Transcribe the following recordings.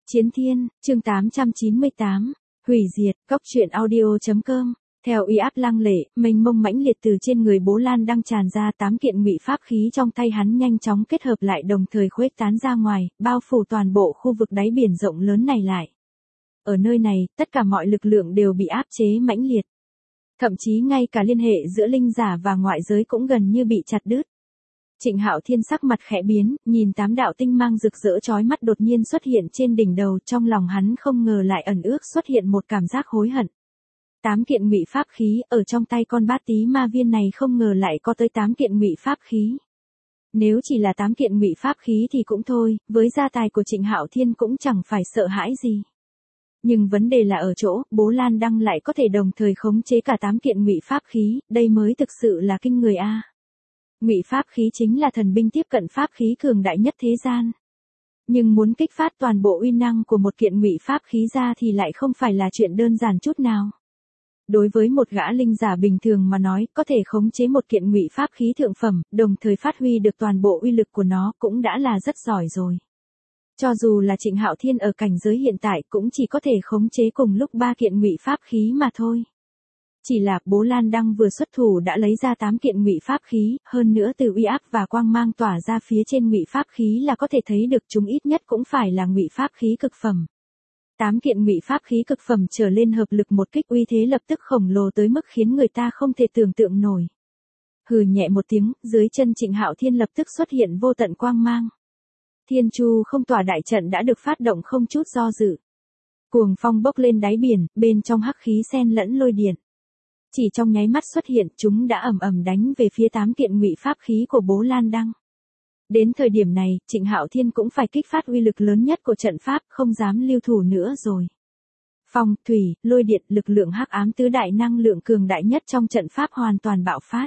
Chiến Thiên, chương 898, hủy diệt, góc truyện audio.com. Theo uy áp lăng lệ, mênh mông mãnh liệt từ trên người Bố Lan đang tràn ra, 8 kiện ngụy pháp khí trong tay hắn nhanh chóng kết hợp lại đồng thời khuếch tán ra ngoài, bao phủ toàn bộ khu vực đáy biển rộng lớn này lại. Ở nơi này, tất cả mọi lực lượng đều bị áp chế mãnh liệt. Thậm chí ngay cả liên hệ giữa linh giả và ngoại giới cũng gần như bị chặt đứt. Trịnh Hạo Thiên sắc mặt khẽ biến, nhìn 8 đạo tinh mang rực rỡ chói mắt đột nhiên xuất hiện trên đỉnh đầu, trong lòng hắn không ngờ lại ẩn ước xuất hiện một cảm giác hối hận. 8 kiện ngụy pháp khí, ở trong tay con bát tí ma viên này không ngờ lại có tới 8 kiện ngụy pháp khí. Nếu chỉ là 8 kiện ngụy pháp khí thì cũng thôi, với gia tài của Trịnh Hạo Thiên cũng chẳng phải sợ hãi gì. Nhưng vấn đề là ở chỗ, Bố Lan Đăng lại có thể đồng thời khống chế cả 8 kiện ngụy pháp khí, đây mới thực sự là kinh người a. Ngụy pháp khí chính là thần binh tiếp cận pháp khí cường đại nhất thế gian. Nhưng muốn kích phát toàn bộ uy năng của một kiện ngụy pháp khí ra thì lại không phải là chuyện đơn giản chút nào. Đối với một gã linh giả bình thường mà nói, có thể khống chế một kiện ngụy pháp khí thượng phẩm, đồng thời phát huy được toàn bộ uy lực của nó cũng đã là rất giỏi rồi. Cho dù là Trịnh Hạo Thiên ở cảnh giới hiện tại cũng chỉ có thể khống chế cùng lúc 3 kiện ngụy pháp khí mà thôi. Chỉ là Bố Lan Đăng vừa xuất thủ đã lấy ra 8 kiện ngụy pháp khí, hơn nữa từ uy áp và quang mang tỏa ra phía trên ngụy pháp khí là có thể thấy được chúng ít nhất cũng phải là ngụy pháp khí cực phẩm. 8 kiện ngụy pháp khí cực phẩm trở lên hợp lực một kích uy thế lập tức khổng lồ tới mức khiến người ta không thể tưởng tượng nổi. Hừ nhẹ một tiếng, dưới chân Trịnh Hạo Thiên lập tức xuất hiện vô tận quang mang. Thiên Chu không tỏa đại trận đã được phát động không chút do dự. Cuồng phong bốc lên đáy biển, bên trong hắc khí xen lẫn lôi điện. Chỉ trong nháy mắt xuất hiện, chúng đã ầm ầm đánh về phía 8 kiện ngụy pháp khí của Bố Lan Đăng. Đến thời điểm này, Trịnh Hạo Thiên cũng phải kích phát uy lực lớn nhất của trận pháp, không dám lưu thủ nữa rồi. Phong, thủy, lôi điện, lực lượng hắc ám tứ đại năng lượng cường đại nhất trong trận pháp hoàn toàn bạo phát.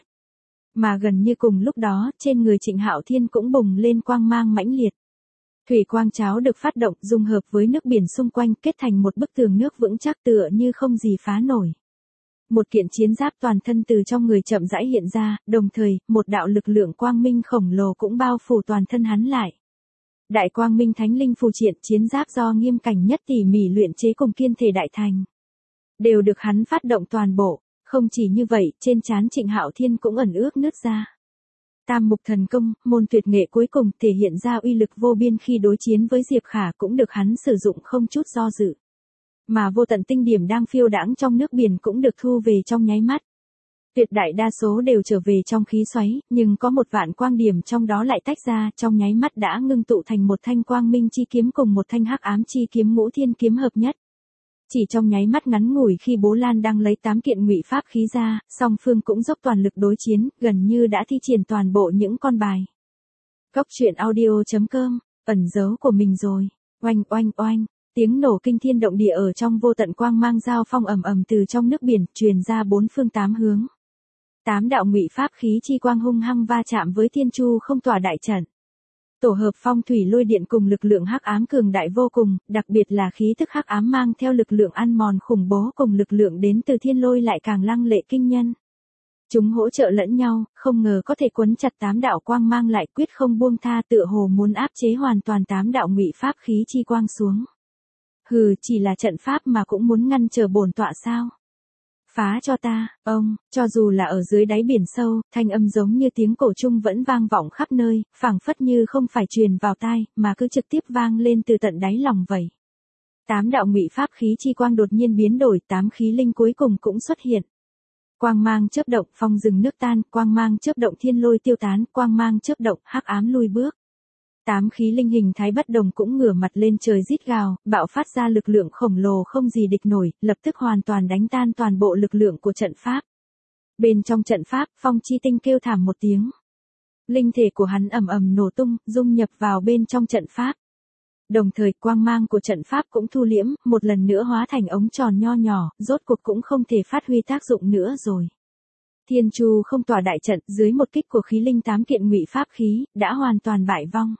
Mà gần như cùng lúc đó, trên người Trịnh Hạo Thiên cũng bùng lên quang mang mãnh liệt. Thủy quang cháo được phát động, dung hợp với nước biển xung quanh, kết thành một bức tường nước vững chắc tựa như không gì phá nổi. Một kiện chiến giáp toàn thân từ trong người chậm rãi hiện ra, đồng thời, một đạo lực lượng quang minh khổng lồ cũng bao phủ toàn thân hắn lại. Đại quang minh thánh linh phù triện, chiến giáp do Nghiêm Cảnh Nhất tỉ mỉ luyện chế cùng kiên thể đại thành. Đều được hắn phát động toàn bộ, không chỉ như vậy, trên trán Trịnh Hạo Thiên cũng ẩn ước nứt ra. Tam mục thần công, môn tuyệt nghệ cuối cùng thể hiện ra uy lực vô biên khi đối chiến với Diệp Khả cũng được hắn sử dụng không chút do dự. Mà vô tận tinh điểm đang phiêu đãng trong nước biển cũng được thu về trong nháy mắt. Tuyệt đại đa số đều trở về trong khí xoáy, nhưng có một vạn quang điểm trong đó lại tách ra, trong nháy mắt đã ngưng tụ thành một thanh quang minh chi kiếm cùng một thanh hắc ám chi kiếm ngũ thiên kiếm hợp nhất. Chỉ trong nháy mắt ngắn ngủi khi Bố Lan đang lấy 8 kiện ngụy pháp khí ra, song phương cũng dốc toàn lực đối chiến, gần như đã thi triển toàn bộ những con bài. Góc truyện audio.com, ẩn dấu của mình rồi. Oanh oanh oanh. Tiếng nổ kinh thiên động địa ở trong vô tận quang mang giao phong ầm ầm từ trong nước biển, truyền ra bốn phương tám hướng. 8 đạo ngụy pháp khí chi quang hung hăng va chạm với Thiên Chu không tỏa đại trận. Tổ hợp phong thủy lôi điện cùng lực lượng hắc ám cường đại vô cùng, đặc biệt là khí tức hắc ám mang theo lực lượng ăn mòn khủng bố cùng lực lượng đến từ thiên lôi lại càng lăng lệ kinh nhân. Chúng hỗ trợ lẫn nhau, không ngờ có thể quấn chặt 8 đạo quang mang lại quyết không buông tha, tựa hồ muốn áp chế hoàn toàn 8 đạo ngụy pháp khí chi quang xuống. Hừ, chỉ là trận pháp mà cũng muốn ngăn trở bổn tọa sao? Phá cho ta, ông, cho dù là ở dưới đáy biển sâu, thanh âm giống như tiếng cổ trung vẫn vang vọng khắp nơi, phảng phất như không phải truyền vào tai, mà cứ trực tiếp vang lên từ tận đáy lòng vậy. 8 đạo ngụy pháp khí chi quang đột nhiên biến đổi, 8 khí linh cuối cùng cũng xuất hiện. Quang mang chớp động, phong rừng nước tan, quang mang chớp động, thiên lôi tiêu tán, quang mang chớp động, hắc ám lui bước. 8 khí linh hình thái bất đồng cũng ngửa mặt lên trời rít gào, bạo phát ra lực lượng khổng lồ không gì địch nổi, lập tức hoàn toàn đánh tan toàn bộ lực lượng của trận pháp. Bên trong trận pháp, Phong Chi Tinh kêu thảm một tiếng. Linh thể của hắn ầm ầm nổ tung, dung nhập vào bên trong trận pháp. Đồng thời, quang mang của trận pháp cũng thu liễm, một lần nữa hóa thành ống tròn nho nhỏ, rốt cuộc cũng không thể phát huy tác dụng nữa rồi. Thiên Chu không tỏa đại trận, dưới một kích của khí linh 8 kiện ngụy pháp khí, đã hoàn toàn bại vong.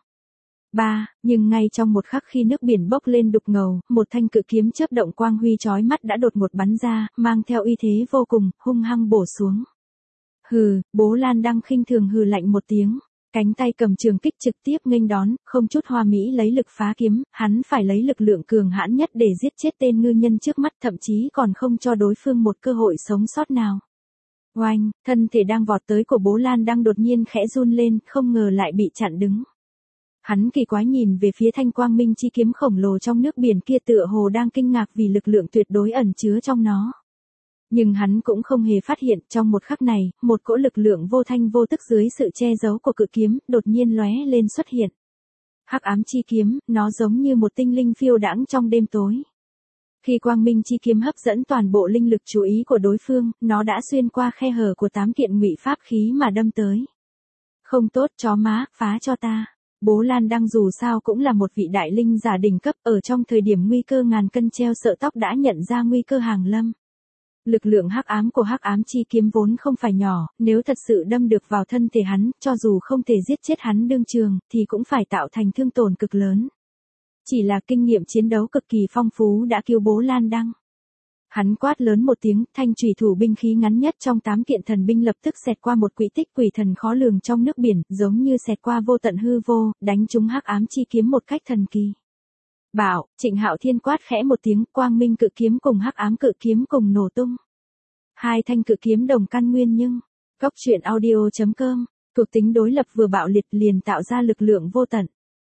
Nhưng ngay trong một khắc khi nước biển bốc lên đục ngầu, một thanh cự kiếm chớp động quang huy chói mắt đã đột ngột bắn ra, mang theo uy thế vô cùng, hung hăng bổ xuống. Hừ, Bố Lan Đăng khinh thường hừ lạnh một tiếng. Cánh tay cầm trường kích trực tiếp nghênh đón, không chút hoa mỹ lấy lực phá kiếm, hắn phải lấy lực lượng cường hãn nhất để giết chết tên ngư nhân trước mắt, thậm chí còn không cho đối phương một cơ hội sống sót nào. Oanh, thân thể đang vọt tới của Bố Lan đang đột nhiên khẽ run lên, không ngờ lại bị chặn đứng. Hắn kỳ quái nhìn về phía thanh quang minh chi kiếm khổng lồ trong nước biển kia, tựa hồ đang kinh ngạc vì lực lượng tuyệt đối ẩn chứa trong nó. Nhưng hắn cũng không hề phát hiện, trong một khắc này, một cỗ lực lượng vô thanh vô tức dưới sự che giấu của cự kiếm, đột nhiên lóe lên xuất hiện. Hắc ám chi kiếm, nó giống như một tinh linh phiêu đãng trong đêm tối. Khi quang minh chi kiếm hấp dẫn toàn bộ linh lực chú ý của đối phương, nó đã xuyên qua khe hở của 8 kiện ngụy pháp khí mà đâm tới. Không tốt, chó má, phá cho ta. Bố Lan Đăng dù sao cũng là một vị đại linh giả đỉnh cấp, ở trong thời điểm nguy cơ ngàn cân treo sợi tóc đã nhận ra nguy cơ hàng lâm. Lực lượng hắc ám của hắc ám chi kiếm vốn không phải nhỏ, nếu thật sự đâm được vào thân thể hắn, cho dù không thể giết chết hắn đương trường, thì cũng phải tạo thành thương tổn cực lớn. Chỉ là kinh nghiệm chiến đấu cực kỳ phong phú đã cứu Bố Lan Đăng. Hắn quát lớn một tiếng, thanh chủy thủ binh khí ngắn nhất trong 8 kiện thần binh lập tức xẹt qua một quỹ tích quỷ thần khó lường trong nước biển, giống như xẹt qua vô tận hư vô, đánh trúng hắc ám chi kiếm một cách thần kỳ. Bảo, Trịnh Hạo Thiên quát khẽ một tiếng, quang minh cự kiếm cùng hắc ám cự kiếm cùng nổ tung. Hai thanh cự kiếm đồng căn nguyên nhưng, góc truyện audio.com, thuộc tính đối lập vừa bạo liệt liền tạo ra lực lượng vô tận.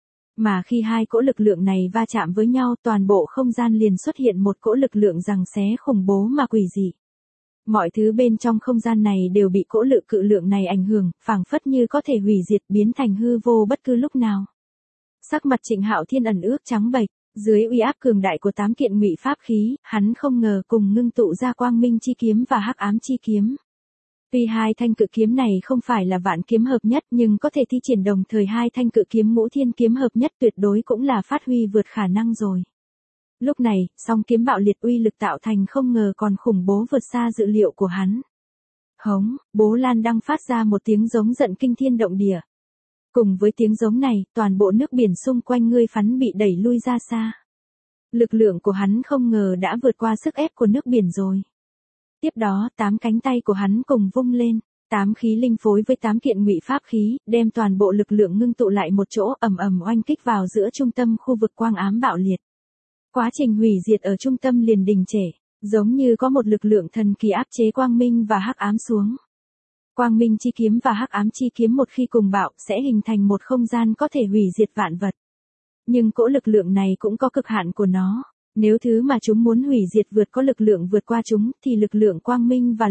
Mà khi hai cỗ lực lượng này va chạm với nhau, toàn bộ không gian liền xuất hiện một cỗ lực lượng giằng xé khủng bố mà quỷ dị. Mọi thứ bên trong không gian này đều bị cỗ cự lượng này ảnh hưởng, phảng phất như có thể hủy diệt biến thành hư vô bất cứ lúc nào. Sắc mặt Trịnh Hạo Thiên ẩn ước trắng bệch, dưới uy áp cường đại của 8 kiện ngụy pháp khí, hắn không ngờ cùng ngưng tụ ra quang minh chi kiếm và hắc ám chi kiếm. Tuy hai thanh cự kiếm này không phải là vạn kiếm hợp nhất, nhưng có thể thi triển đồng thời hai thanh cự kiếm ngũ thiên kiếm hợp nhất tuyệt đối cũng là phát huy vượt khả năng rồi. Lúc này, song kiếm bạo liệt uy lực tạo thành không ngờ còn khủng bố vượt xa dự liệu của hắn. Hống, Bố Lan Đăng phát ra một tiếng giống giận kinh thiên động địa. Cùng với tiếng giống này, toàn bộ nước biển xung quanh ngươi phắn bị đẩy lui ra xa. Lực lượng của hắn không ngờ đã vượt qua sức ép của nước biển rồi. Tiếp đó, 8 cánh tay của hắn cùng vung lên, 8 khí linh phối với 8 kiện ngụy pháp khí, đem toàn bộ lực lượng ngưng tụ lại một chỗ, ầm ầm oanh kích vào giữa trung tâm khu vực quang ám bạo liệt. Quá trình hủy diệt ở trung tâm liền đình trệ, giống như có một lực lượng thần kỳ áp chế quang minh và hắc ám xuống. Quang minh chi kiếm và hắc ám chi kiếm một khi cùng bạo sẽ hình thành một không gian có thể hủy diệt vạn vật. Nhưng cỗ lực lượng này cũng có cực hạn của nó. Nếu thứ mà chúng muốn hủy diệt vượt có lực lượng vượt qua chúng, thì lực lượng quang minh và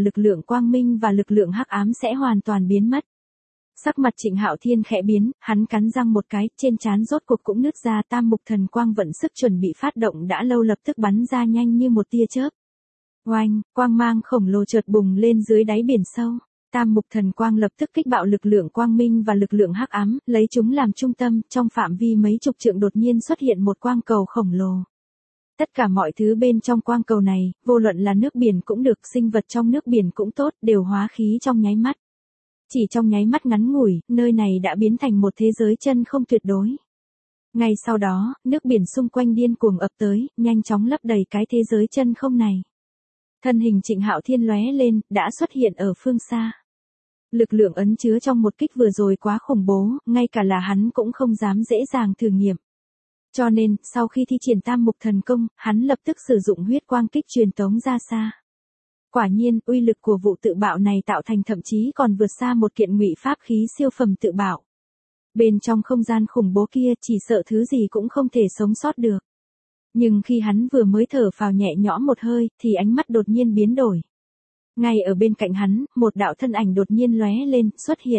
lực lượng hắc ám sẽ hoàn toàn biến mất. Sắc mặt Trịnh Hạo Thiên khẽ biến, hắn cắn răng một cái, trên trán rốt cuộc cũng nứt ra, tam mục thần quang vận sức chuẩn bị phát động đã lâu lập tức bắn ra nhanh như một tia chớp. Oanh, quang mang khổng lồ chợt bùng lên dưới đáy biển sâu. Tam mục thần quang lập tức kích bạo lực lượng quang minh và lực lượng hắc ám, lấy chúng làm trung tâm, trong phạm vi mấy chục trượng đột nhiên xuất hiện một quang cầu khổng lồ. Tất cả mọi thứ bên trong quang cầu này, vô luận là nước biển cũng được, sinh vật trong nước biển cũng tốt, đều hóa khí trong nháy mắt. Chỉ trong nháy mắt ngắn ngủi, nơi này đã biến thành một thế giới chân không tuyệt đối. Ngay sau đó, nước biển xung quanh điên cuồng ập tới, nhanh chóng lấp đầy cái thế giới chân không này. Thân hình Trịnh Hạo Thiên lóe lên, đã xuất hiện ở phương xa. Lực lượng ẩn chứa trong một kích vừa rồi quá khủng bố, ngay cả là hắn cũng không dám dễ dàng thử nghiệm. Cho nên, sau khi thi triển tam mục thần công, hắn lập tức sử dụng huyết quang kích truyền tống ra xa. Quả nhiên, uy lực của vụ tự bạo này tạo thành thậm chí còn vượt xa một kiện ngụy pháp khí siêu phẩm tự bạo. Bên trong không gian khủng bố kia chỉ sợ thứ gì cũng không thể sống sót được. Nhưng khi hắn vừa mới thở phào nhẹ nhõm một hơi, thì ánh mắt đột nhiên biến đổi. Ngay ở bên cạnh hắn, một đạo thân ảnh đột nhiên lóe lên, xuất hiện.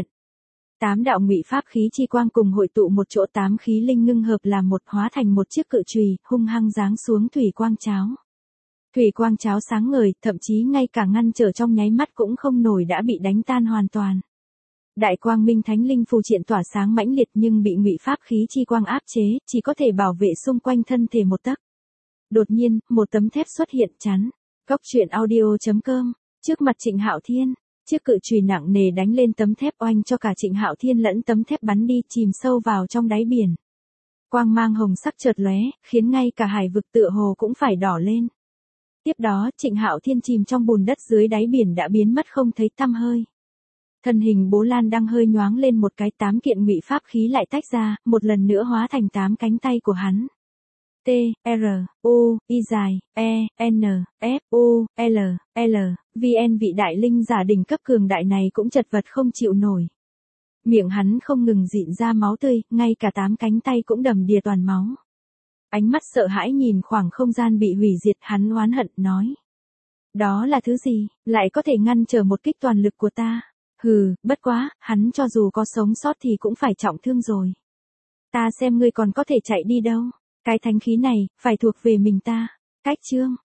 8 đạo ngụy pháp khí chi quang cùng hội tụ một chỗ, 8 khí linh ngưng hợp làm một, hóa thành một chiếc cự chùy, hung hăng giáng xuống thủy quang cháo. Thủy quang cháo sáng ngời, thậm chí ngay cả ngăn trở trong nháy mắt cũng không nổi đã bị đánh tan hoàn toàn. Đại quang minh thánh linh phù triện tỏa sáng mãnh liệt nhưng bị ngụy pháp khí chi quang áp chế, chỉ có thể bảo vệ xung quanh thân thể một tấc. Đột nhiên, một tấm thép xuất hiện chắn. Góc truyện audio.com, trước mặt Trịnh Hạo Thiên, chiếc cự chùy nặng nề đánh lên tấm thép, oanh cho cả Trịnh Hạo Thiên lẫn tấm thép bắn đi, chìm sâu vào trong đáy biển. Quang mang hồng sắc chợt lóe, khiến ngay cả hải vực tựa hồ cũng phải đỏ lên. Tiếp đó, Trịnh Hạo Thiên chìm trong bùn đất dưới đáy biển đã biến mất không thấy tăm hơi. Thân hình Bố Lan đang hơi nhoáng lên một cái, 8 kiện ngụy pháp khí lại tách ra, một lần nữa hóa thành 8 cánh tay của hắn. T, R, U, I dài, E, N, F, U, L, L, VN vị đại linh giả đỉnh cấp cường đại này cũng chật vật không chịu nổi. Miệng hắn không ngừng rịn ra máu tươi, ngay cả 8 cánh tay cũng đầm đìa toàn máu. Ánh mắt sợ hãi nhìn khoảng không gian bị hủy diệt, hắn oán hận nói. Đó là thứ gì, lại có thể ngăn trở một kích toàn lực của ta? Hừ, bất quá, hắn cho dù có sống sót thì cũng phải trọng thương rồi. Ta xem ngươi còn có thể chạy đi đâu. Cái thánh khí này, phải thuộc về mình ta. Cách chương.